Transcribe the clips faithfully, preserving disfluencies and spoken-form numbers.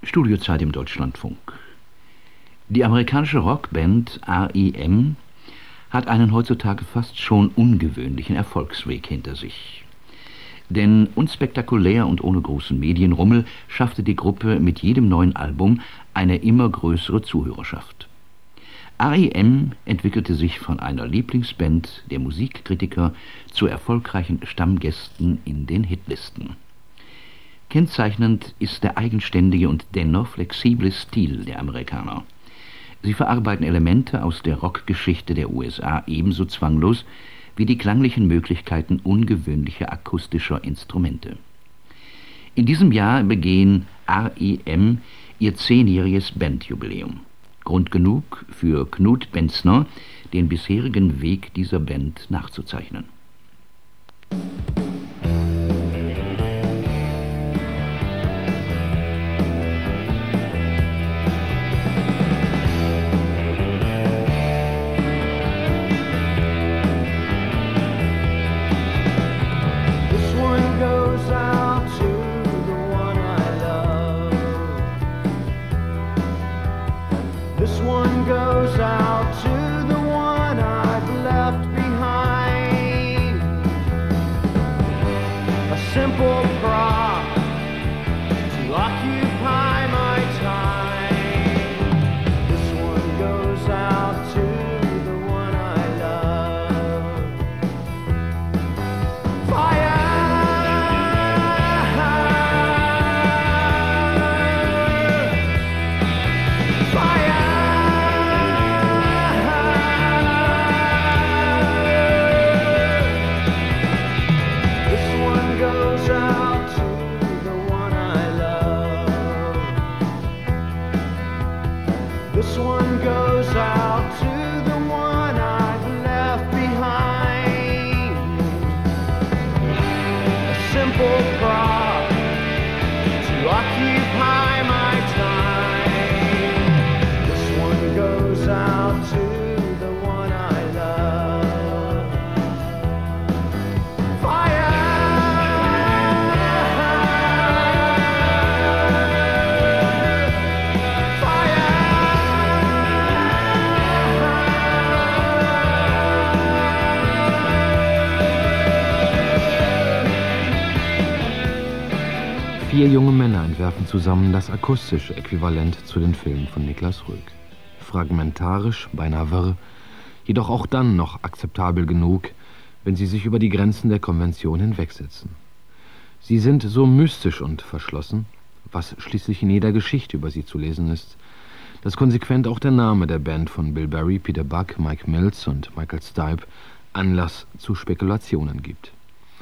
Studiozeit im Deutschlandfunk. Die amerikanische Rockband R E M hat einen heutzutage fast schon ungewöhnlichen Erfolgsweg hinter sich. Denn unspektakulär und ohne großen Medienrummel schaffte die Gruppe mit jedem neuen Album eine immer größere Zuhörerschaft. R E M entwickelte sich von einer Lieblingsband der Musikkritiker zu erfolgreichen Stammgästen in den Hitlisten. Kennzeichnend ist der eigenständige und dennoch flexible Stil der Amerikaner. Sie verarbeiten Elemente aus der Rockgeschichte der U S A ebenso zwanglos wie die klanglichen Möglichkeiten ungewöhnlicher akustischer Instrumente. In diesem Jahr begehen R E M ihr zehnjähriges Bandjubiläum. Grund genug für Knut Benzner, den bisherigen Weg dieser Band nachzuzeichnen. Vier junge Männer entwerfen zusammen das akustische Äquivalent zu den Filmen von Niklas Röck. Fragmentarisch, beinahe wirr, jedoch auch dann noch akzeptabel genug, wenn sie sich über die Grenzen der Konvention hinwegsetzen. Sie sind so mystisch und verschlossen, was schließlich in jeder Geschichte über sie zu lesen ist, dass konsequent auch der Name der Band von Bill Berry, Peter Buck, Mike Mills und Michael Stipe Anlass zu Spekulationen gibt.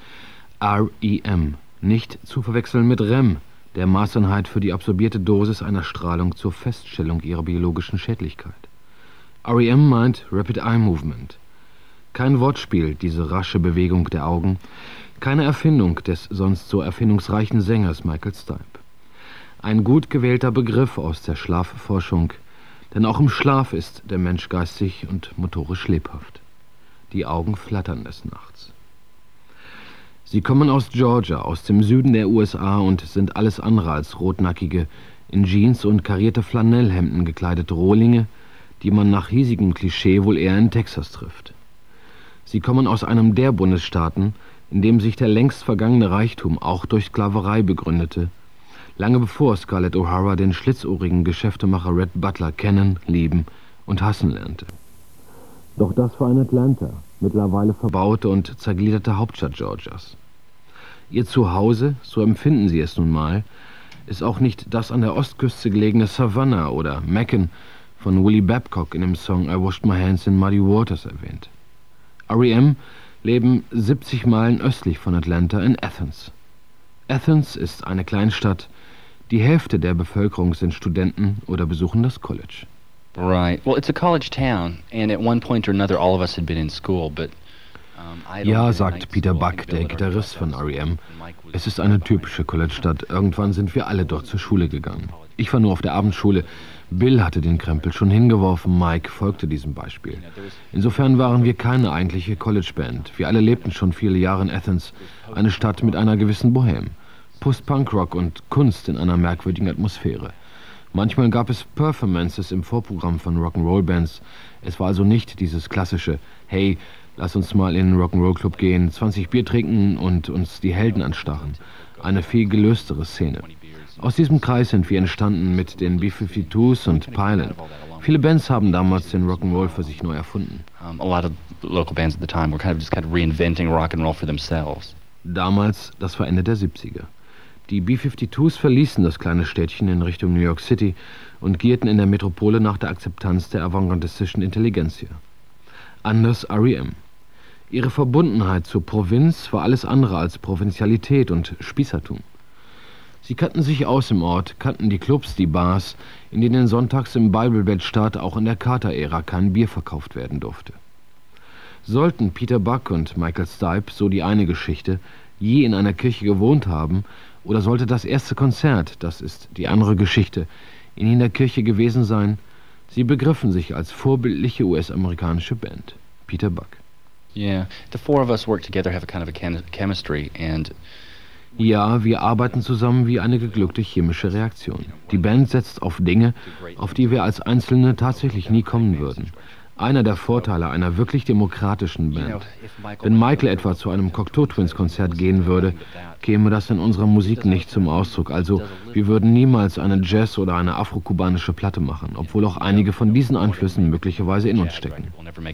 R E M, nicht zu verwechseln mit R E M, der Maßeinheit für die absorbierte Dosis einer Strahlung zur Feststellung ihrer biologischen Schädlichkeit. R E M meint Rapid Eye Movement. Kein Wortspiel, diese rasche Bewegung der Augen, keine Erfindung des sonst so erfindungsreichen Sängers Michael Stipe. Ein gut gewählter Begriff aus der Schlafforschung, denn auch im Schlaf ist der Mensch geistig und motorisch lebhaft. Die Augen flattern des Nachts. Sie kommen aus Georgia, aus dem Süden der U S A und sind alles andere als rotnackige, in Jeans und karierte Flanellhemden gekleidete Rohlinge, die man nach hiesigem Klischee wohl eher in Texas trifft. Sie kommen aus einem der Bundesstaaten, in dem sich der längst vergangene Reichtum auch durch Sklaverei begründete, lange bevor Scarlett O'Hara den schlitzohrigen Geschäftemacher Red Butler kennen, lieben und hassen lernte. Doch das war in Atlanta, mittlerweile verbaute und zergliederte Hauptstadt Georgias. Ihr Zuhause, so empfinden sie es nun mal, ist auch nicht das an der Ostküste gelegene Savannah oder Macon von Willie Babcock in dem Song I Washed My Hands in Muddy Waters erwähnt. R E M leben siebzig Meilen östlich von Atlanta in Athens. Athens ist eine Kleinstadt, die Hälfte der Bevölkerung sind Studenten oder besuchen das College. Right. Well, it's a college town, and at one point or another, all of us had been in school, but um, I don't Ja, sagt Peter Buck, der Gitarrist von R E M. Es ist eine typische College-Stadt. Irgendwann sind wir alle dort zur Schule gegangen. Ich war nur auf der Abendschule. Bill hatte den Krempel schon hingeworfen, Mike folgte diesem Beispiel. Insofern waren wir keine eigentliche College-Band. Wir alle lebten schon viele Jahre in Athens, eine Stadt mit einer gewissen Bohème. Post-Punk-Rock und Kunst in einer merkwürdigen Atmosphäre. Manchmal gab es Performances im Vorprogramm von Rock'n'Roll-Bands. Es war also nicht dieses klassische, hey, lass uns mal in einen Rock'n'Roll-Club gehen, zwanzig Bier trinken und uns die Helden anstarren. Eine viel gelöstere Szene. Aus diesem Kreis sind wir entstanden mit den B fünfundfünfzig und Pylon. Viele Bands haben damals den Rock'n'Roll für sich neu erfunden. Um, a lot of local bands at the time were kind of just kind of reinventing rock and roll for themselves. Damals, das war Ende der siebziger. Die B fünfundfünfzig verließen das kleine Städtchen in Richtung New York City und gierten in der Metropole nach der Akzeptanz der avantgardistischen Intelligenzia. Anders R E M. Ihre Verbundenheit zur Provinz war alles andere als Provinzialität und Spießertum. Sie kannten sich aus im Ort, kannten die Clubs, die Bars, in denen sonntags im Bible-Bed-Staat auch in der Carter-Ära kein Bier verkauft werden durfte. Sollten Peter Buck und Michael Stipe, so die eine Geschichte, je in einer Kirche gewohnt haben, oder sollte das erste Konzert, das ist die andere Geschichte, in der Kirche gewesen sein, sie begriffen sich als vorbildliche U S-amerikanische Band. Peter Buck. Yeah, the four of us work together, have a kind of a chem chemistry and Ja, wir arbeiten zusammen wie eine geglückte chemische Reaktion. Die Band setzt auf Dinge, auf die wir als Einzelne tatsächlich nie kommen würden. Einer der Vorteile einer wirklich demokratischen Band. Wenn Michael etwa zu einem Cocteau-Twins-Konzert gehen würde, käme das in unserer Musik nicht zum Ausdruck. Also, wir würden niemals eine Jazz- oder eine afrokubanische Platte machen, obwohl auch einige von diesen Einflüssen möglicherweise in uns stecken.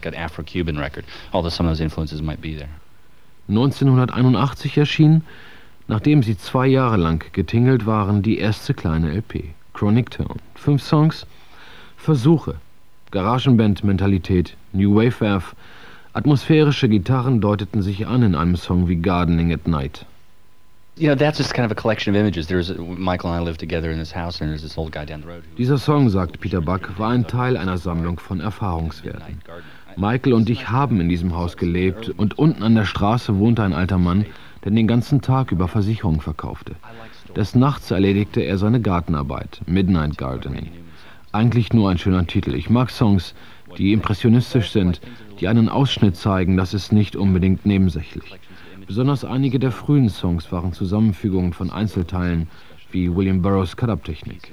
neunzehnhunderteinundachtzig erschien, nachdem sie zwei Jahre lang getingelt waren, die erste kleine L P, Chronic Tone. Fünf Songs, Versuche, Garagenband-Mentalität, New Wave-Werf, atmosphärische Gitarren deuteten sich an in einem Song wie Gardening at Night. You know, that's just kind of a collection of images. There's a, Michael and I live together in this house, and there's this old guy down the road. Dieser Song, sagt Peter Buck, war ein Teil einer Sammlung von Erfahrungswerten. Michael und ich haben in diesem Haus gelebt und unten an der Straße wohnte ein alter Mann, der den ganzen Tag über Versicherungen verkaufte. Des Nachts erledigte er seine Gartenarbeit, Midnight Gardening. Eigentlich nur ein schöner Titel. Ich mag Songs, die impressionistisch sind, die einen Ausschnitt zeigen, das ist nicht unbedingt nebensächlich. Besonders einige der frühen Songs waren Zusammenfügungen von Einzelteilen, wie William Burroughs Cut-Up-Technik.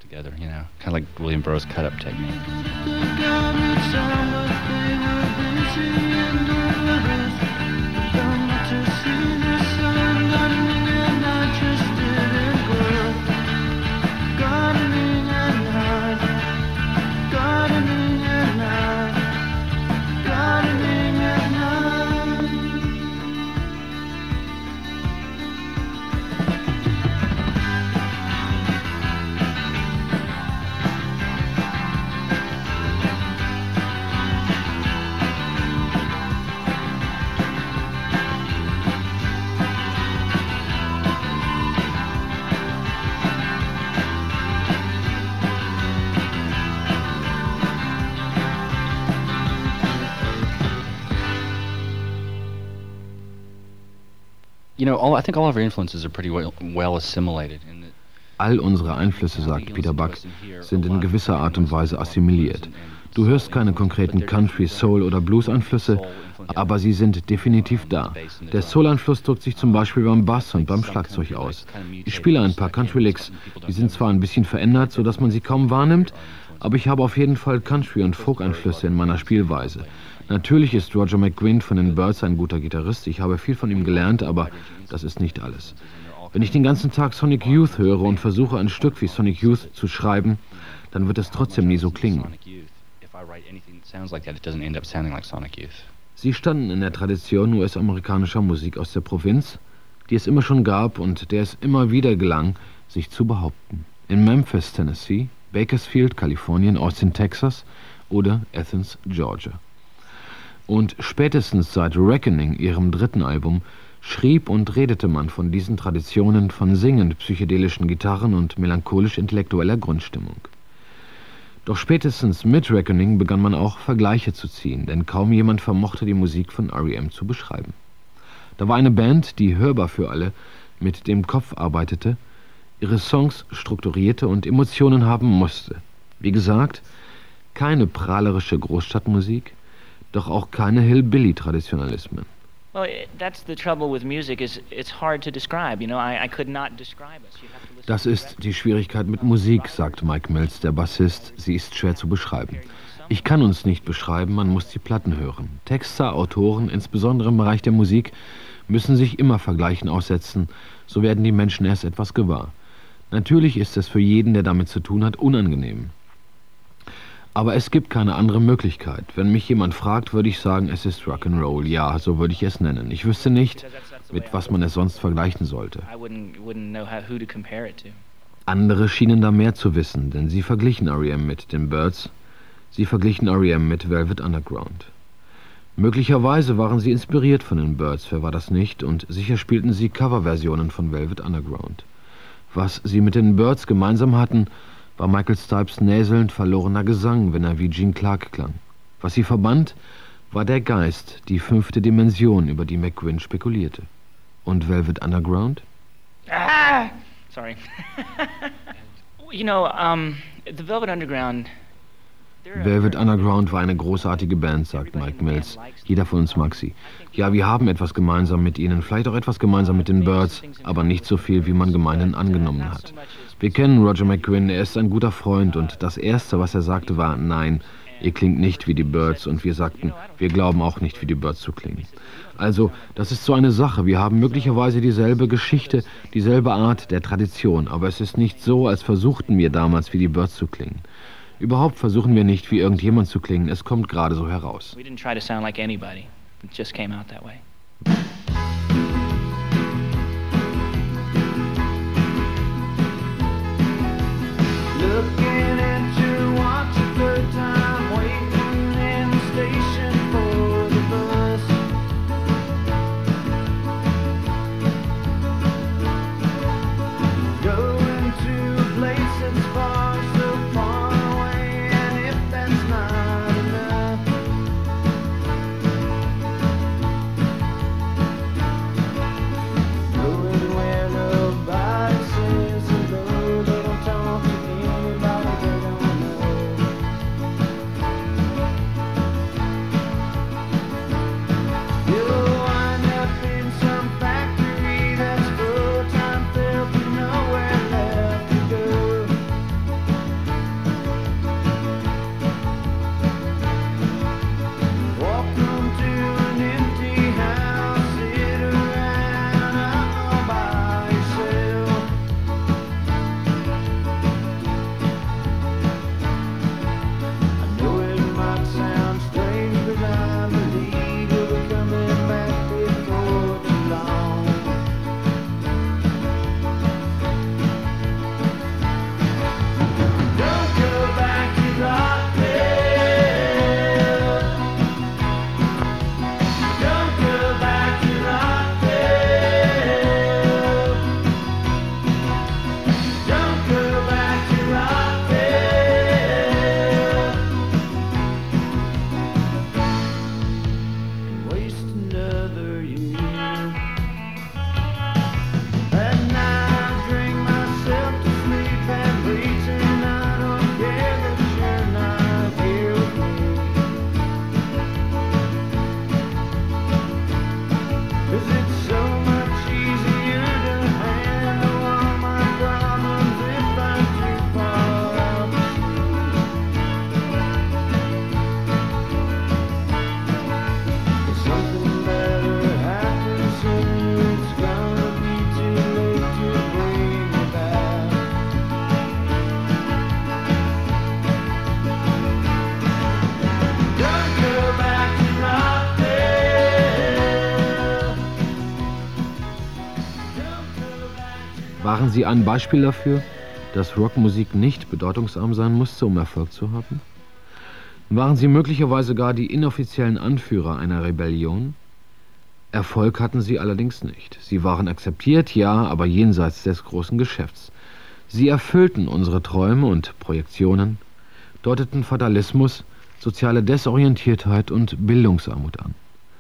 You know, all, I think all of our influences are pretty well, well assimilated. In that All unsere Einflüsse, sagt Peter Buck, sind in gewisser Art und Weise assimiliert. Du hörst keine konkreten Country, Soul oder Blues-Einflüsse, aber sie sind definitiv da. Der Soul-Einfluss drückt sich zum Beispiel beim Bass und beim Schlagzeug aus. Ich spiele ein paar Country-Licks, die sind zwar ein bisschen verändert, sodass man sie kaum wahrnimmt, aber ich habe auf jeden Fall Country- und Folk-Einflüsse in meiner Spielweise. Natürlich ist Roger McGuinn von den Byrds ein guter Gitarrist, ich habe viel von ihm gelernt, aber das ist nicht alles. Wenn ich den ganzen Tag Sonic Youth höre und versuche, ein Stück wie Sonic Youth zu schreiben, dann wird es trotzdem nie so klingen. Sie standen in der Tradition U S-amerikanischer Musik aus der Provinz, die es immer schon gab und der es immer wieder gelang, sich zu behaupten. In Memphis, Tennessee, Bakersfield, Kalifornien, Austin, Texas oder Athens, Georgia. Und spätestens seit Reckoning, ihrem dritten Album, schrieb und redete man von diesen Traditionen von singend psychedelischen Gitarren und melancholisch-intellektueller Grundstimmung. Doch spätestens mit Reckoning begann man auch Vergleiche zu ziehen, denn kaum jemand vermochte die Musik von R E M zu beschreiben. Da war eine Band, die hörbar für alle mit dem Kopf arbeitete, ihre Songs strukturierte und Emotionen haben musste. Wie gesagt, keine prahlerische Großstadtmusik, doch auch keine Hillbilly-Traditionalismen. Well, it, that's the trouble with music is it's hard to describe, you know, I, I could not describe us. You have to listen. Das ist die Schwierigkeit mit Musik, sagt Mike Mills, der Bassist. Sie ist schwer zu beschreiben. Ich kann uns nicht beschreiben, man muss die Platten hören. Texter, Autoren, insbesondere im Bereich der Musik, müssen sich immer Vergleichen aussetzen, so werden die Menschen erst etwas gewahr. Natürlich ist es für jeden, der damit zu tun hat, unangenehm. Aber es gibt keine andere Möglichkeit. Wenn mich jemand fragt, würde ich sagen, es ist Rock'n'Roll. Ja, so würde ich es nennen. Ich wüsste nicht, mit was man es sonst vergleichen sollte. Andere schienen da mehr zu wissen, denn sie verglichen R E M mit den Byrds. Sie verglichen R E M mit Velvet Underground. Möglicherweise waren sie inspiriert von den Byrds, wer war das nicht? Und sicher spielten sie Coverversionen von Velvet Underground. Was sie mit den Byrds gemeinsam hatten, war Michael Stipes näselnd verlorener Gesang, wenn er wie Gene Clark klang. Was sie verband, war der Geist, die fünfte Dimension, über die McGuinn spekulierte. Und Velvet Underground? Ah! Sorry. You know, um, the Velvet Underground... Velvet Underground war eine großartige Band, sagt Mike Mills. Jeder von uns mag sie. Ja, wir haben etwas gemeinsam mit ihnen, vielleicht auch etwas gemeinsam mit den Byrds, aber nicht so viel, wie man gemeinhin angenommen hat. Wir kennen Roger McGuinn, er ist ein guter Freund und das Erste, was er sagte, war, nein, ihr klingt nicht wie die Byrds und wir sagten, wir glauben auch nicht, wie die Byrds zu klingen. Also, das ist so eine Sache, wir haben möglicherweise dieselbe Geschichte, dieselbe Art der Tradition, aber es ist nicht so, als versuchten wir damals, wie die Byrds zu klingen. Überhaupt versuchen wir nicht, wie irgendjemand zu klingen. Es kommt gerade so heraus. We didn't try to sound like anybody. It just came out that way. Looking into watch a third time, waiting in the station for the bus. Going to a place that's far, so far. Waren Sie ein Beispiel dafür, dass Rockmusik nicht bedeutungsarm sein musste, um Erfolg zu haben? Waren Sie möglicherweise gar die inoffiziellen Anführer einer Rebellion? Erfolg hatten Sie allerdings nicht. Sie waren akzeptiert, ja, aber jenseits des großen Geschäfts. Sie erfüllten unsere Träume und Projektionen, deuteten Fatalismus, soziale Desorientiertheit und Bildungsarmut an.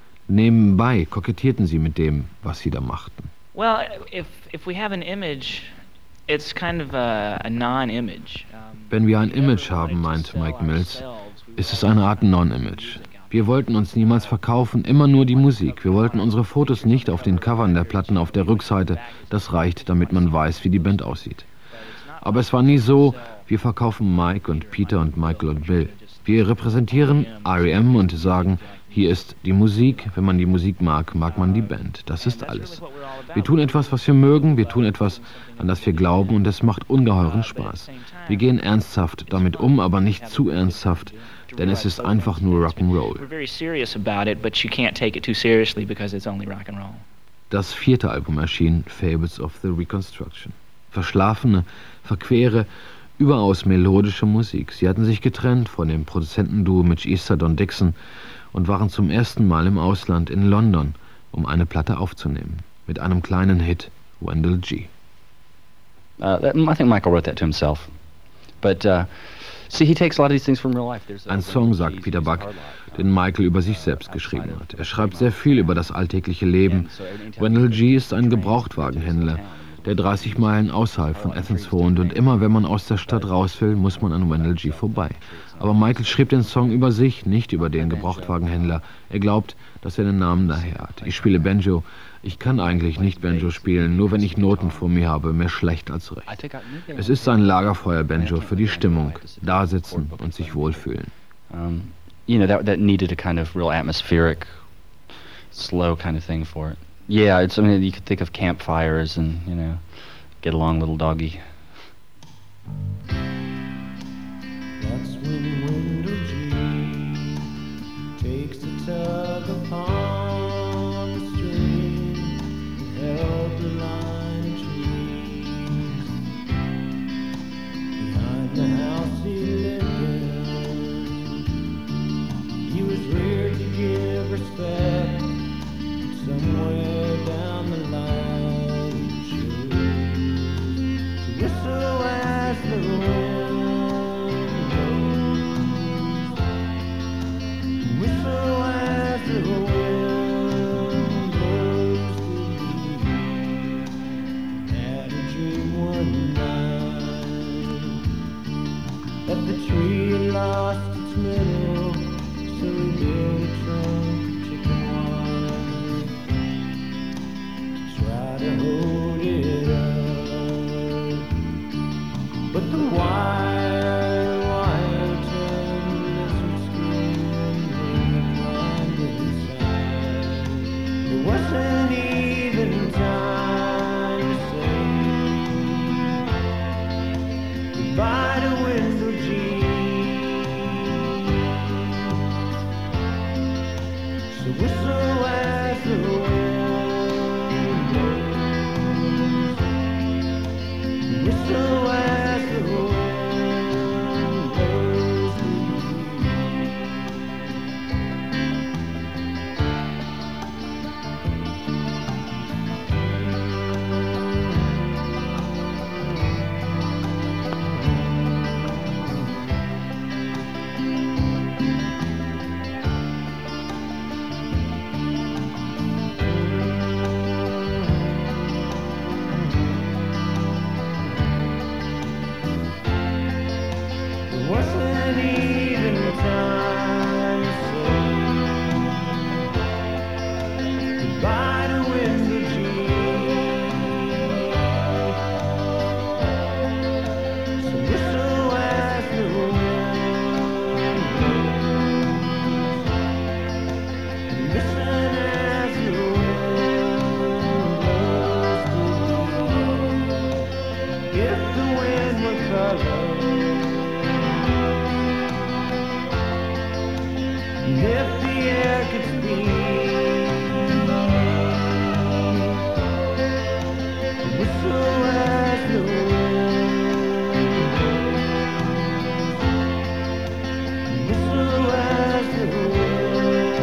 Nebenbei kokettierten sie mit dem, was sie da machten. Well, if if we have an image, it's kind of a, a non-image. Wenn wir ein Image haben, meint Mike Mills, ist es eine Art Non-Image. Wir wollten uns niemals verkaufen, immer nur die Musik. Wir wollten unsere Fotos nicht auf den Covern der Platten auf der Rückseite. Das reicht, damit man weiß, wie die Band aussieht. Aber es war nie so, wir verkaufen Mike und Peter und Michael und Bill. Wir repräsentieren R E M und sagen, hier ist die Musik. Wenn man die Musik mag, mag man die Band. Das ist alles. Wir tun etwas, was wir mögen. Wir tun etwas, an das wir glauben. Und es macht ungeheuren Spaß. Wir gehen ernsthaft damit um, aber nicht zu ernsthaft. Denn es ist einfach nur Rock'n'Roll. Das vierte Album erschien, Fables of the Reconstruction. Verschlafene, verquere, überaus melodische Musik. Sie hatten sich getrennt von dem Produzentenduo Mitch Easter, Don Dixon und waren zum ersten Mal im Ausland in London, um eine Platte aufzunehmen. Mit einem kleinen Hit, Wendell G. Uh, that, I think Michael wrote that to himself. But, uh, see, he takes a lot of these things from real life. There's Ein Song, sagt Peter Buck, den Michael über sich selbst geschrieben hat. Er schreibt sehr viel über das alltägliche Leben. Wendell G. ist ein Gebrauchtwagenhändler, der dreißig Meilen außerhalb von Athens wohnt, und immer wenn man aus der Stadt raus will, muss man an Wendell G. vorbei. Aber Michael schrieb den Song über sich, nicht über den Gebrauchtwagenhändler. Er glaubt, dass er den Namen daher hat. Ich spiele Banjo. Ich kann eigentlich nicht Banjo spielen, nur wenn ich Noten vor mir habe, mehr schlecht als recht. Es ist ein Lagerfeuer-Banjo für die Stimmung, da sitzen und sich wohlfühlen. Um, you know, that, that needed a kind of real atmospheric, slow kind of thing for it. Yeah, it's, I mean, you could think of campfires and, you know, get along, little doggy. That's when Wendell G takes the tug upon the stream and held the line of trees behind the house he lived in. He was reared to give respect. Somewhere down the line he chose to whistle as the wind blows, whistle as the wind blows through me. Had a dream one night that the tree had lost its middle, so he built a trunk of chicken wire to hold it up, but the wire, wire turned lizard skin when it climbed inside. There wasn't even time to say goodbye to Wendell G. So whistle as the wind. So as the wind blows wasn't even time to say goodbye to Wendell G. So whistle as the wind blows, and listen as the wind blows through the air. If the wind were color, if the air could speak, whistle as the wind blows, whistle as the wind.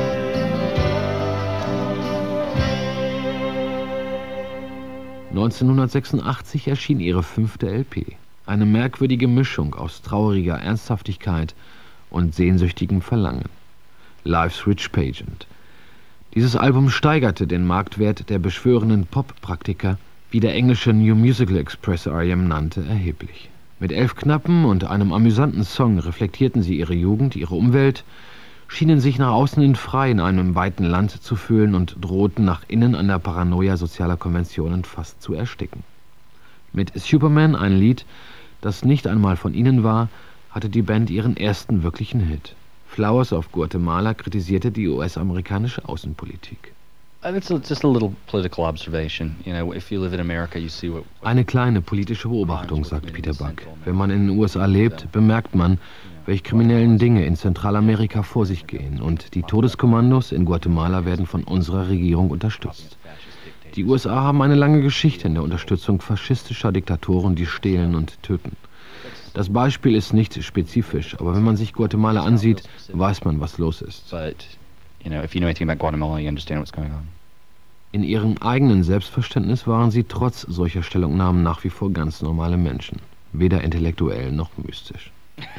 neunzehnhundertsechsundachtzig erschien ihre fünfte L P. Eine merkwürdige Mischung aus trauriger Ernsthaftigkeit und sehnsüchtigem Verlangen. Life's Rich Pageant. Dieses Album steigerte den Marktwert der beschwörenden Pop-Praktiker, wie der englische New Musical Express R E M nannte, erheblich. Mit elf knappen und einem amüsanten Song reflektierten sie ihre Jugend, ihre Umwelt, schienen sich nach außen hin frei in einem weiten Land zu fühlen und drohten nach innen an der Paranoia sozialer Konventionen fast zu ersticken. Mit Superman, ein Lied, das nicht einmal von ihnen war, hatte die Band ihren ersten wirklichen Hit. Flowers of Guatemala kritisierte die U S-amerikanische Außenpolitik. It's just a little political observation. You know, if you live in America, you see what. Eine kleine politische Beobachtung, sagt Peter Buck. Wenn man in den U S A lebt, bemerkt man, welche kriminellen Dinge in Zentralamerika vor sich gehen. Und die Todeskommandos in Guatemala werden von unserer Regierung unterstützt. Die U S A haben eine lange Geschichte in der Unterstützung faschistischer Diktatoren, die stehlen und töten. Das Beispiel ist nicht spezifisch, aber wenn man sich Guatemala ansieht, weiß man, was los ist. But, you know, if you know anything about Guatemala, you understand what's going on. In ihrem eigenen Selbstverständnis waren sie trotz solcher Stellungnahmen nach wie vor ganz normale Menschen, weder intellektuell noch mystisch.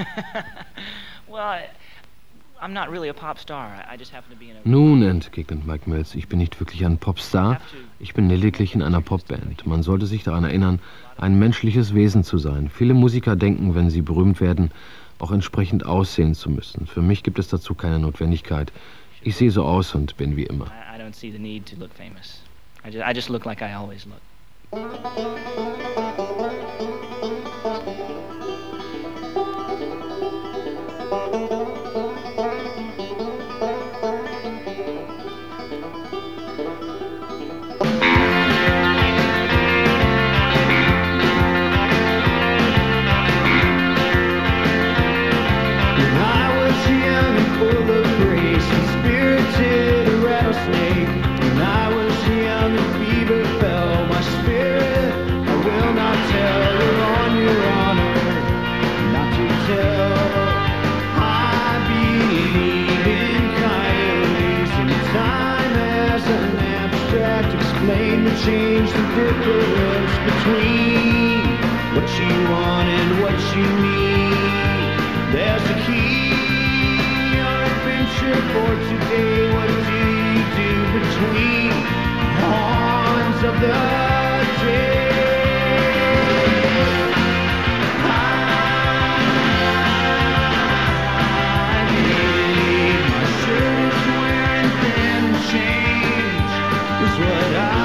Well, I'm not really a pop star. I just happen to be in a... Nun, entgegnet Mike Mills, ich bin nicht wirklich ein Popstar, ich bin lediglich in einer Popband. Man sollte sich daran erinnern, ein menschliches Wesen zu sein. Viele Musiker denken, wenn sie berühmt werden, auch entsprechend aussehen zu müssen. Für mich gibt es dazu keine Notwendigkeit. Ich sehe so aus und bin wie immer. I, I don't see the need to look famous. I just, I just look like I always look. Change the difference between what you want and what you need. There's a key or adventure for today. What do you do between the horns of the day? I need my shirt is wearing thin and change is what I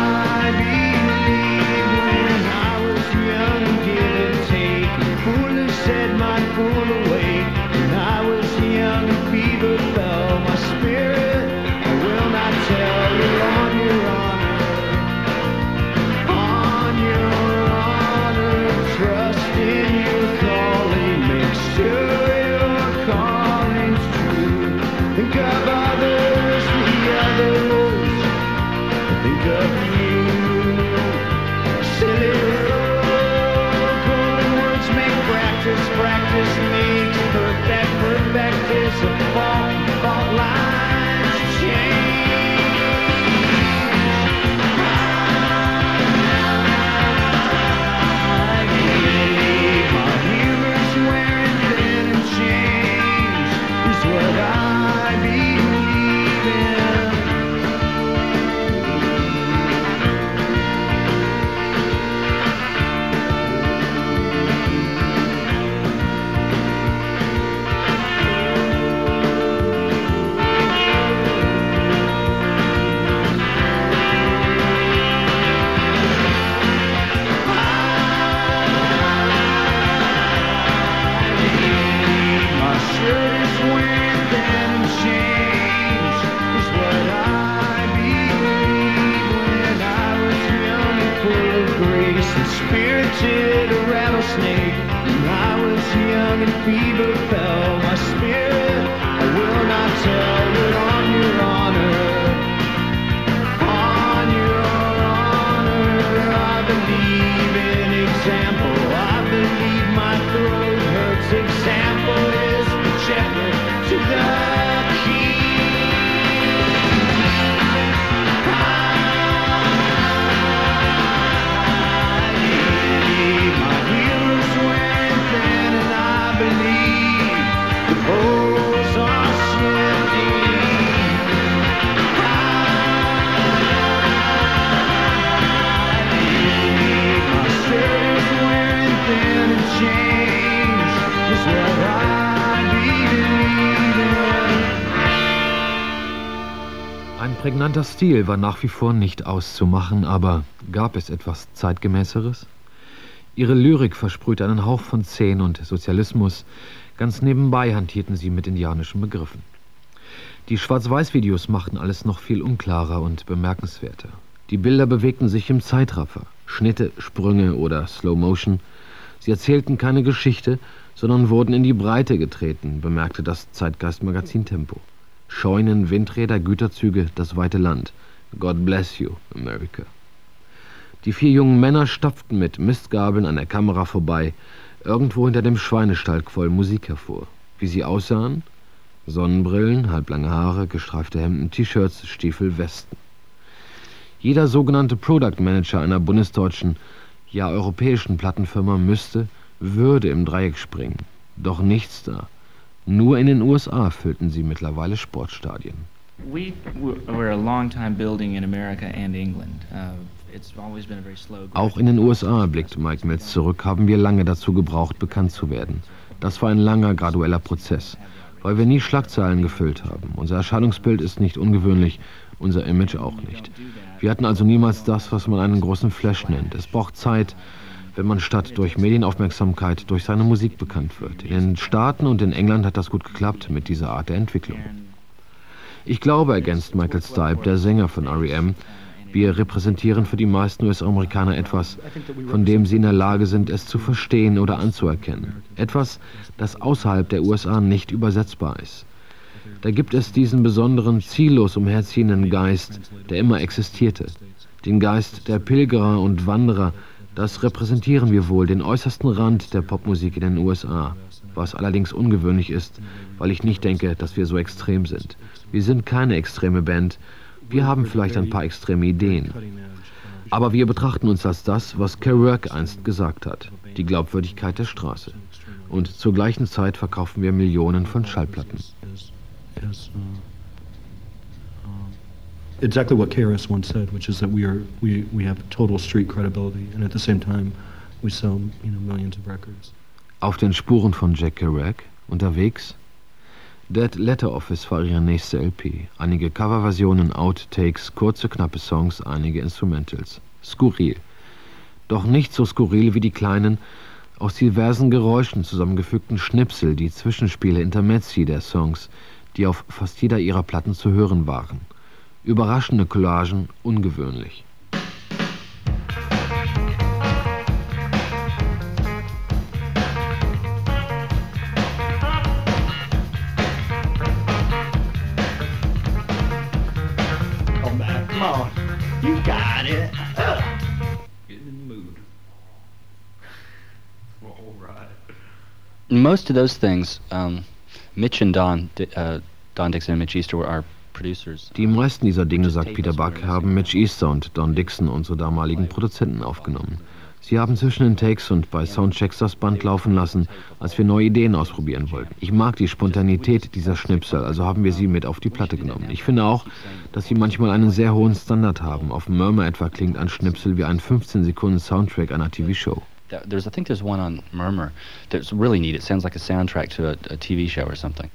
said my fool away. When I was young and fever fell my spirit, I will not tell you on your honor, on your honor. Trust in your calling, make sure your calling's true. Think of others, the others, think of you. Silly Practice, practice makes perfect, perfect is a fault, fault lines change. I believe my humor's wearing thin and change is what I believe in. Spirited a rattlesnake. When I was young and fever fell my spirit, I will not tell it on your honor, on your honor. I believe in example, I believe my throat hurts. Example is the shepherd to the king. Change Prägnanter Stil war nach wie vor nicht auszumachen, aber gab es etwas Zeitgemäßeres? Ihre Lyrik versprühte einen Hauch von Zen und Sozialismus, ganz nebenbei hantierten sie mit indianischen Begriffen. Die Schwarz-Weiß-Videos machten alles noch viel unklarer und bemerkenswerter. Die Bilder bewegten sich im Zeitraffer, Schnitte, Sprünge oder Slow Motion. Sie erzählten keine Geschichte, sondern wurden in die Breite getreten, bemerkte das Zeitgeist-Magazin Tempo. Scheunen, Windräder, Güterzüge, das weite Land. God bless you, America. Die vier jungen Männer stapften mit Mistgabeln an der Kamera vorbei. Irgendwo hinter dem Schweinestall quoll Musik hervor. Wie sie aussahen? Sonnenbrillen, halblange Haare, gestreifte Hemden, T-Shirts, Stiefel, Westen. Jeder sogenannte Product Manager einer bundesdeutschen, ja europäischen Plattenfirma müsste, würde im Dreieck springen. Doch nichts da. Nur in den U S A füllten sie mittlerweile Sportstadien. We were a long time building in America and England. Uh, it's always been a very slow. Auch in den U S A, blickt Mike Mills zurück, haben wir lange dazu gebraucht, bekannt zu werden. Das war ein langer, gradueller Prozess, weil wir nie Schlagzeilen gefüllt haben. Unser Erscheinungsbild ist nicht ungewöhnlich, unser Image auch nicht. Wir hatten also niemals das, was man einen großen Flash nennt. Es braucht Zeit, wenn man statt durch Medienaufmerksamkeit durch seine Musik bekannt wird. In den Staaten und in England hat das gut geklappt mit dieser Art der Entwicklung. Ich glaube, ergänzt Michael Stipe, der Sänger von R E M, wir repräsentieren für die meisten U S-Amerikaner etwas, von dem sie in der Lage sind, es zu verstehen oder anzuerkennen. Etwas, das außerhalb der U S A nicht übersetzbar ist. Da gibt es diesen besonderen, ziellos umherziehenden Geist, der immer existierte. Den Geist der Pilgerer und Wanderer. Das repräsentieren wir wohl, den äußersten Rand der Popmusik in den U S A, was allerdings ungewöhnlich ist, weil ich nicht denke, dass wir so extrem sind. Wir sind keine extreme Band, wir haben vielleicht ein paar extreme Ideen. Aber wir betrachten uns als das, was Kerouac einst gesagt hat, die Glaubwürdigkeit der Straße. Und zur gleichen Zeit verkaufen wir Millionen von Schallplatten. Exactly what K R S once said, which is that we are we we have total street credibility, and at the same time, we sell you know millions of records. Auf den Spuren von Jack Kerouac unterwegs. Dead Letter Office war ihre nächste L P. Einige Coverversionen, Outtakes, kurze, knappe Songs, einige Instrumentals. Skurril. Doch nicht so skurril wie die kleinen, aus diversen Geräuschen zusammengefügten Schnipsel, die Zwischenspiele, Intermezzi der Songs, die auf fast jeder ihrer Platten zu hören waren. Überraschende Collagen, ungewöhnlich. Come back, come on. You got it. Uh. Get in the mood. All right. Most of those things, um, Mitch and Don, uh, Don Dixon and Mitch Easter were our producers. Die meisten dieser Dinge, sagt Peter Buck, haben Mitch Easter und Don Dixon, unsere damaligen Produzenten, aufgenommen. Sie haben zwischen den Takes und bei Soundchecks das Band laufen lassen, als wir neue Ideen ausprobieren wollten. Ich mag die Spontanität dieser Schnipsel, also haben wir sie mit auf die Platte genommen. Ich finde auch, dass sie manchmal einen sehr hohen Standard haben. Auf Murmur etwa klingt ein Schnipsel wie ein fünfzehn Sekunden Soundtrack einer T V-Show. There's, I think there's one on Murmur that's really neat. It sounds like a soundtrack to a, a T V show or something.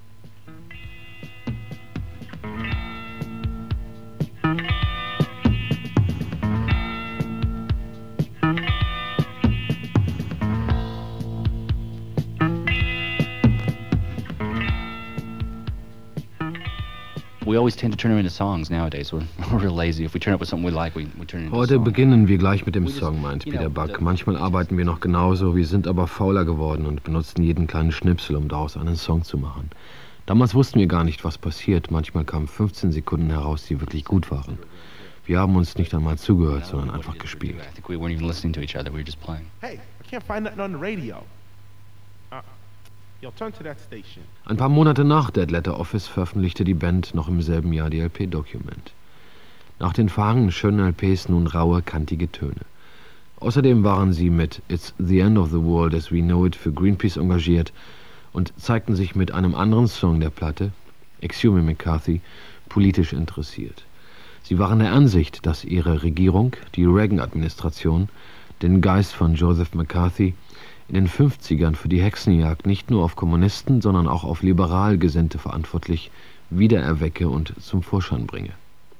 We always tend to turn them into songs nowadays. We're, we're real lazy. If we turn up with something we like, we, we turn it into Heute a song. beginnen wir gleich mit dem Song, meint Peter Buck. Manchmal arbeiten wir noch genauso, wir sind aber fauler geworden und benutzen jeden kleinen Schnipsel, um daraus einen Song zu machen. Damals wussten wir gar nicht, was passiert. Manchmal kamen fünfzehn Sekunden heraus, die wirklich gut waren. Wir haben uns nicht einmal zugehört, sondern einfach gespielt. I think we weren't even listening to each other. We were just playing. Hey, I can't find nothing on the radio. Uh, yo, turn to that station. Ein paar Monate nach Dead Letter Office veröffentlichte die Band noch im selben Jahr die L P Document. Nach den verhangenen schönen L Ps nun raue, kantige Töne. Außerdem waren sie mit It's the End of the World as We Know It für Greenpeace engagiert und zeigten sich mit einem anderen Song der Platte, Exhume McCarthy, politisch interessiert. Sie waren der Ansicht, dass ihre Regierung, die Reagan-Administration, den Geist von Joseph McCarthy in den fünfzigern für die Hexenjagd nicht nur auf Kommunisten, sondern auch auf liberal Gesinnte verantwortlich wiedererwecke und zum Vorschein bringe.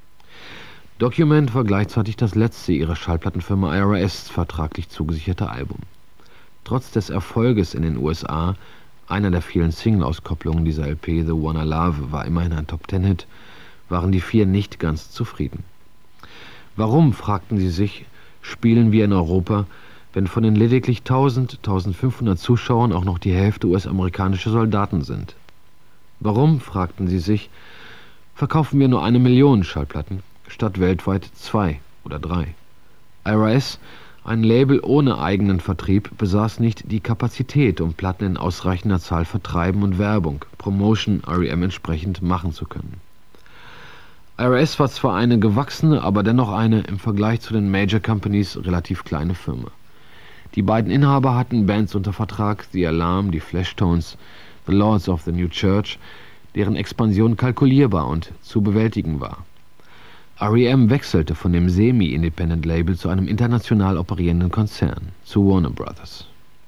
Document war gleichzeitig das letzte ihrer Schallplattenfirma I R S vertraglich zugesicherte Album. Trotz des Erfolges in den U S A, einer der vielen Single-Auskopplungen dieser L P, The One I Love, war immerhin ein Top-Ten-Hit, waren die vier nicht ganz zufrieden. Warum, fragten sie sich, spielen wir in Europa, wenn von den lediglich tausend, tausendfünfhundert Zuschauern auch noch die Hälfte U S-amerikanische Soldaten sind? Warum, fragten sie sich, verkaufen wir nur eine Million Schallplatten, statt weltweit zwei oder drei? I R S, ein Label ohne eigenen Vertrieb, besaß nicht die Kapazität, um Platten in ausreichender Zahl vertreiben und Werbung, Promotion R E M entsprechend machen zu können. I R S war zwar eine gewachsene, aber dennoch eine im Vergleich zu den Major Companies relativ kleine Firma. Die beiden Inhaber hatten Bands unter Vertrag, The Alarm, die Flashtones, The Lords of the New Church, deren Expansion kalkulierbar und zu bewältigen war. R E M wechselte von dem Semi-Independent-Label zu einem international operierenden Konzern, zu Warner Brothers.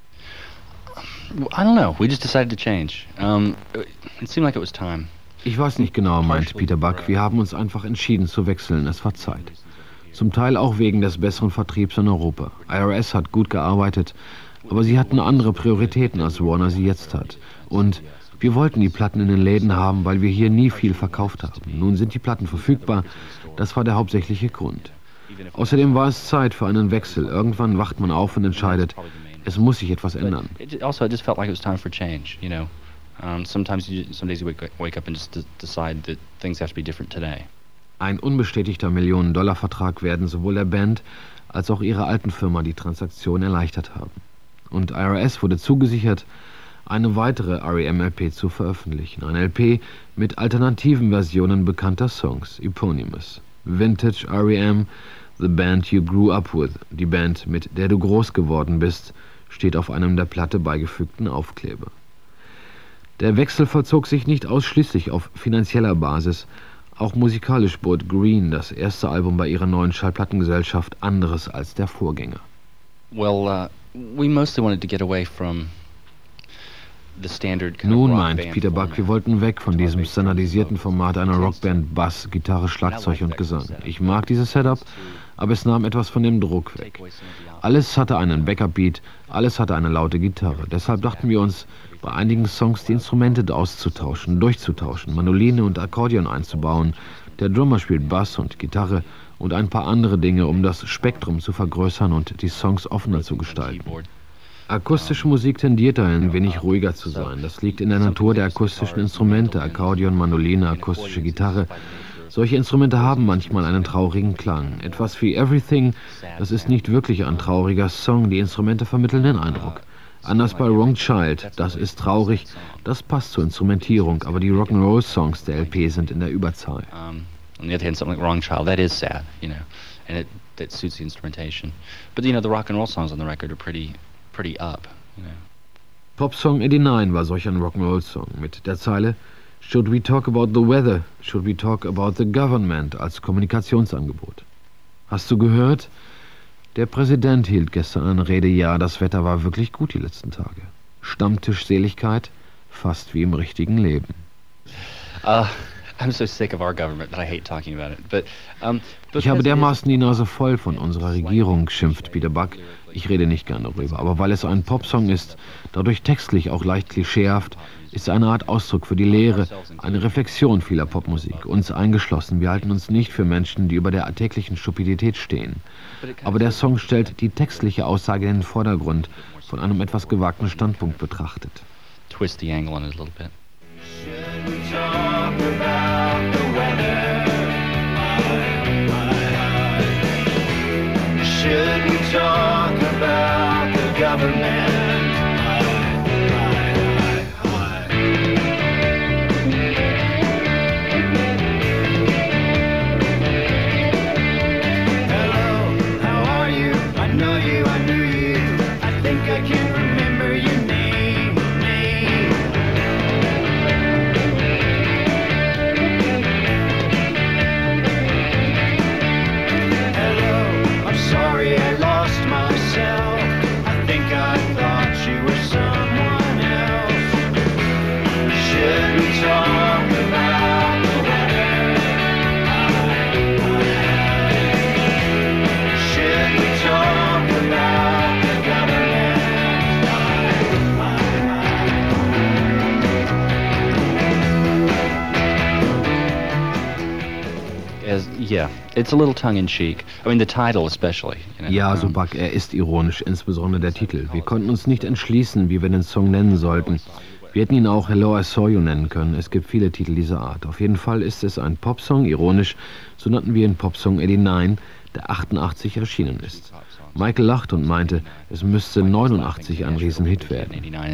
I don't know. We just decided to change. Um, it seemed like it was time. Ich weiß nicht genau, meint Peter Buck. Wir haben uns einfach entschieden zu wechseln. Es war Zeit. Zum Teil auch wegen des besseren Vertriebs in Europa. I R S hat gut gearbeitet, aber sie hatten andere Prioritäten, als Warner sie jetzt hat. Und wir wollten die Platten in den Läden haben, weil wir hier nie viel verkauft haben. Nun sind die Platten verfügbar. Das war der hauptsächliche Grund. Außerdem war es Zeit für einen Wechsel. Irgendwann wacht man auf und entscheidet, es muss sich etwas ändern. Also, it just felt like it was time for change, you know. Um, sometimes you, some days you wake, wake up and just decide that things have to be different today. Ein unbestätigter Millionen-Dollar-Vertrag werden sowohl der Band als auch ihrer alten Firma die Transaktion erleichtert haben. Und I R S wurde zugesichert, eine weitere R E M-L P zu veröffentlichen. Eine L P mit alternativen Versionen bekannter Songs, Eponymous. Vintage R E M, The Band You Grew Up With, die Band, mit der du groß geworden bist, steht auf einem der Platte beigefügten Aufkleber. Der Wechsel vollzog sich nicht ausschließlich auf finanzieller Basis. Auch musikalisch bot Green, das erste Album bei ihrer neuen Schallplattengesellschaft, anderes als der Vorgänger. Well, uh, we mostly wanted to get away from the standard kind Nun, of rock meint band Peter Buck, format. wir wollten weg von diesem standardisierten Format einer Rockband, Bass, Gitarre, Schlagzeug und Gesang. Ich mag dieses Setup, aber es nahm etwas von dem Druck weg. Alles hatte einen Backup-Beat, alles hatte eine laute Gitarre. Deshalb dachten wir uns, bei einigen Songs die Instrumente auszutauschen, durchzutauschen, Mandoline und Akkordeon einzubauen. Der Drummer spielt Bass und Gitarre und ein paar andere Dinge, um das Spektrum zu vergrößern und die Songs offener zu gestalten. Akustische Musik tendiert dahin, wenig ruhiger zu sein. Das liegt in der Natur der akustischen Instrumente, Akkordeon, Mandoline, akustische Gitarre. Solche Instrumente haben manchmal einen traurigen Klang. Etwas wie Everything, das ist nicht wirklich ein trauriger Song, die Instrumente vermitteln den Eindruck. Anders bei Wrong Child, das ist traurig, das passt zur Instrumentierung, aber die Rock'n'Roll-Songs der L P sind in der Überzahl. Um, on the other hand, something like Wrong Child, that is sad, you know, and it that suits the instrumentation. But you know, the rock and roll songs on the record are pretty, pretty up, you know. Popsong eighty-nine war solch ein Rock'n'Roll-Song mit der Zeile Should we talk about the weather? Should we talk about the government als Kommunikationsangebot? Hast du gehört? Der Präsident hielt gestern eine Rede, ja, das Wetter war wirklich gut die letzten Tage. Stammtischseligkeit, fast wie im richtigen Leben. Uh, I'm so sick of our government that I hate talking about it. But, um, Ich habe dermaßen die Nase voll von unserer Regierung, schimpft Peter Buck. Ich rede nicht gern darüber, aber weil es ein Popsong ist, dadurch textlich auch leicht klischeehaft, ist eine Art Ausdruck für die Lehre, eine Reflexion vieler Popmusik, uns eingeschlossen. Wir halten uns nicht für Menschen, die über der alltäglichen Stupidität stehen. Aber der Song stellt die textliche Aussage in den Vordergrund, von einem etwas gewagten Standpunkt betrachtet. twist the angle on it a little bit. Should we talk about the weather? Should we talk about the government? Hello, how are you? I know you, I knew you. I think I can remember your name, name. Hello, I'm sorry I lost myself. I think I thought you were someone else. Should we talk about the weather? Yeah, it's a little tongue-in-cheek. I mean, the title especially. You know? Ja, so Buck, er ist ironisch, insbesondere der Titel. Wir konnten uns nicht entschließen, wie wir den Song nennen sollten. Wir hätten ihn auch Hello, I Saw You nennen können. Es gibt viele Titel dieser Art. Auf jeden Fall ist es ein Popsong, ironisch. So nannten wir ihn Popsong neunundachtzig, der achtundachtzig erschienen ist. Michael lachte und meinte, es müsste neunundachtzig ein Riesenhit werden.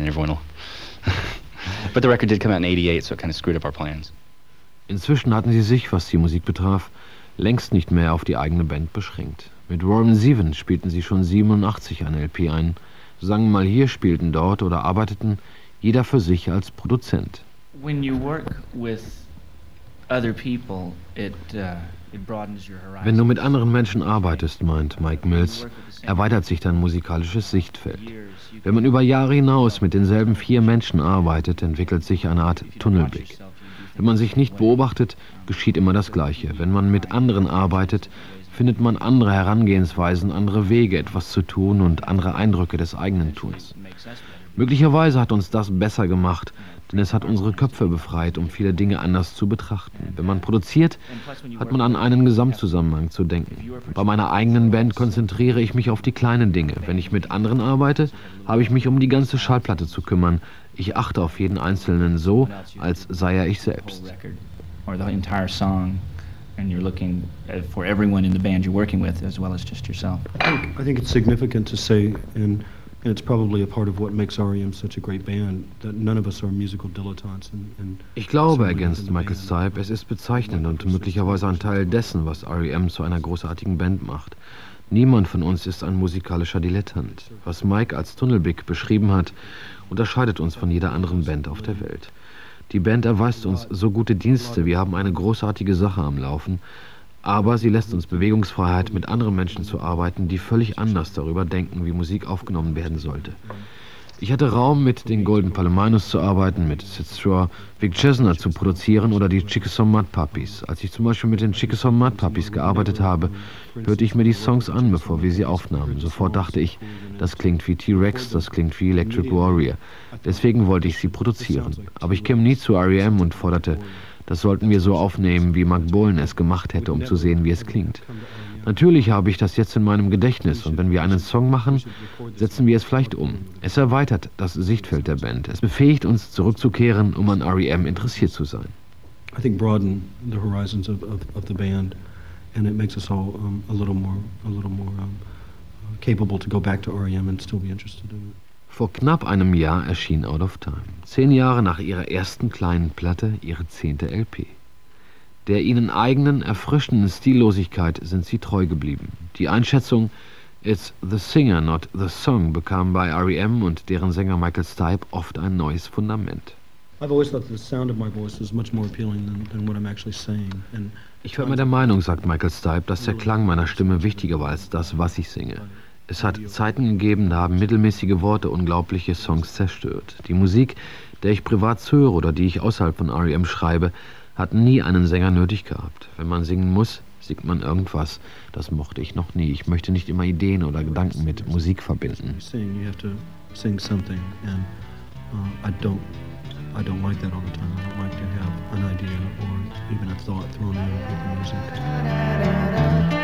But the record did come out in eighty-eight, so it kind of screwed up our plans. Inzwischen hatten sie sich, was die Musik betraf, längst nicht mehr auf die eigene Band beschränkt. Mit Warren Zevon spielten sie schon siebenundachtzig eine L P ein, sangen mal hier, spielten dort oder arbeiteten jeder für sich als Produzent. When you work with other people, it, uh, it broadens your horizon. Wenn du mit anderen Menschen arbeitest, meint Mike Mills, erweitert sich dein musikalisches Sichtfeld. Wenn man über Jahre hinaus mit denselben vier Menschen arbeitet, entwickelt sich eine Art Tunnelblick. Wenn man sich nicht beobachtet, geschieht immer das Gleiche. Wenn man mit anderen arbeitet, findet man andere Herangehensweisen, andere Wege, etwas zu tun und andere Eindrücke des eigenen Tuns. Möglicherweise hat uns das besser gemacht, denn es hat unsere Köpfe befreit, um viele Dinge anders zu betrachten. Wenn man produziert, hat man an einen Gesamtzusammenhang zu denken. Bei meiner eigenen Band konzentriere ich mich auf die kleinen Dinge. Wenn ich mit anderen arbeite, habe ich mich um die ganze Schallplatte zu kümmern. Ich achte auf jeden Einzelnen so, als sei er ich selbst. Or the entire song, and you're looking for everyone in the band you're working with as well as just yourself. I think, I think it's significant to say, and, and it's probably a part of what makes R E M such a great band, that none of us are musical dilettantes. And, and ich glaube, ergänzt Michael Stipe, es ist bezeichnend und möglicherweise ein Teil dessen, was R E M zu einer großartigen Band macht. Niemand von uns ist ein musikalischer Dilettant. Was Mike als Tunnelblick beschrieben hat, unterscheidet uns von jeder anderen Band auf der Welt. Die Band erweist uns so gute Dienste, wir haben eine großartige Sache am Laufen, aber sie lässt uns Bewegungsfreiheit, mit anderen Menschen zu arbeiten, die völlig anders darüber denken, wie Musik aufgenommen werden sollte. Ich hatte Raum, mit den Golden Palominos zu arbeiten, mit Sid Straw, Vic Chesnutt zu produzieren oder die Chickasaw Mud Puppies. Als ich zum Beispiel mit den Chickasaw Mud Puppies gearbeitet habe, hörte ich mir die Songs an, bevor wir sie aufnahmen. Sofort dachte ich, das klingt wie T-Rex, das klingt wie Electric Warrior. Deswegen wollte ich sie produzieren. Aber ich käme nie zu R E M und forderte, das sollten wir so aufnehmen, wie Mark Bolan es gemacht hätte, um zu sehen, wie es klingt. Natürlich habe ich das jetzt in meinem Gedächtnis und wenn wir einen Song machen, setzen wir es vielleicht um. Es erweitert das Sichtfeld der Band. Es befähigt uns, zurückzukehren, um an R E M interessiert zu sein. I think broaden the horizons of, of, of the band, and it makes us all um, a little more, a little more um, capable to go back to R E M and still be interested in it. Vor knapp einem Jahr erschien Out of Time. Zehn Jahre nach ihrer ersten kleinen Platte, ihre zehnte L P. Der ihnen eigenen, erfrischenden Stillosigkeit sind sie treu geblieben. Die Einschätzung "It's the singer, not the song" bekam bei R E M und deren Sänger Michael Stipe oft ein neues Fundament. I've always thought the sound of my voice is much more appealing than, than what I'm actually saying. And ich war immer der Meinung, sagt Michael Stipe, dass der Klang meiner Stimme wichtiger war als das, was ich singe. Es hat Zeiten gegeben, da haben mittelmäßige Worte unglaubliche Songs zerstört. Die Musik, der ich privat höre oder die ich außerhalb von R E M schreibe, hat nie einen Sänger nötig gehabt. Wenn man singen muss, singt man irgendwas. Das mochte ich noch nie. Ich möchte nicht immer Ideen oder Gedanken mit Musik verbinden. Sing, you have to sing something, and uh, I don't, I don't like that all the time. I don't like to have an idea or even a thought thrown in with the music.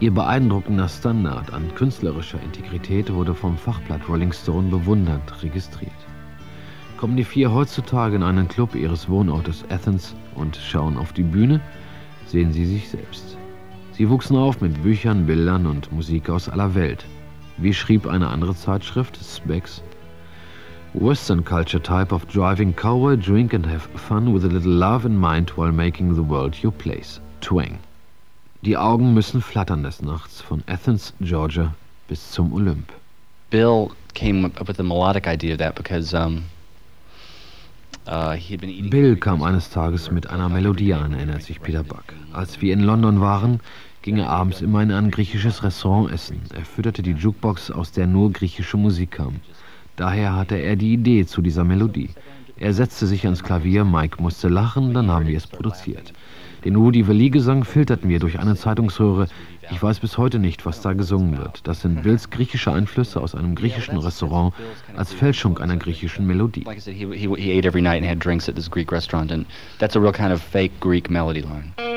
Ihr beeindruckender Standard an künstlerischer Integrität wurde vom Fachblatt Rolling Stone bewundernd registriert. Kommen die vier heutzutage in einen Club ihres Wohnortes Athens und schauen auf die Bühne, sehen sie sich selbst. Sie wuchsen auf mit Büchern, Bildern und Musik aus aller Welt. Wie schrieb eine andere Zeitschrift, Specs, Western culture type of driving cowboy, drink and have fun with a little love in mind while making the world your place. Twang. Die Augen müssen flattern des Nachts von Athens, Georgia bis zum Olymp. Bill came up with the melodic idea of that because um, uh, he'd been eating. Bill kam eines Tages mit einer Melodie an, erinnert sich Peter Buck. Als wir in London waren, ging er abends immer in ein griechisches Restaurant essen. Er fütterte die Jukebox, aus der nur griechische Musik kam. Daher hatte er die Idee zu dieser Melodie. Er setzte sich ans Klavier, Mike musste lachen, dann haben wir es produziert. Den Rudy Vallee-Gesang filterten wir durch eine Zeitungsröhre. Ich weiß bis heute nicht, was da gesungen wird. Das sind Bills griechische Einflüsse aus einem griechischen Restaurant als Fälschung einer griechischen Melodie. Like I said, he, he, he ate every night and had drinks at this Greek restaurant, and that's a real kind of fake Greek melody line.